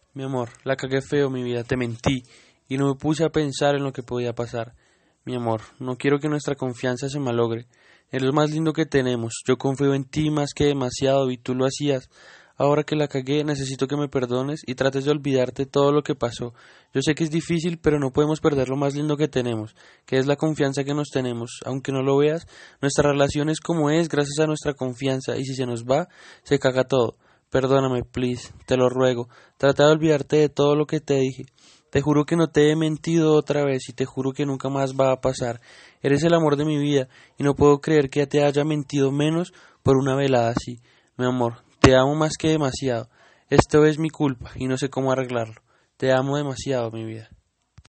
Mi amor, la cagué feo, mi vida, te mentí y no me puse a pensar en lo que podía pasar. Mi amor, no quiero que nuestra confianza se malogre. Eres lo más lindo que tenemos. Yo confío en ti más que demasiado y tú lo hacías. Ahora que la cagué, necesito que me perdones y trates de olvidarte todo lo que pasó. Yo sé que es difícil, pero no podemos perder lo más lindo que tenemos, que es la confianza que nos tenemos. Aunque no lo veas, nuestra relación es como es gracias a nuestra confianza y si se nos va, se caga todo. Perdóname, please, te lo ruego. Trata de olvidarte de todo lo que te dije. Te juro que no te he mentido otra vez y te juro que nunca más va a pasar. Eres el amor de mi vida y no puedo creer que te haya mentido menos por una velada así. Mi amor, te amo más que demasiado. Esto es mi culpa y no sé cómo arreglarlo. Te amo demasiado, mi vida.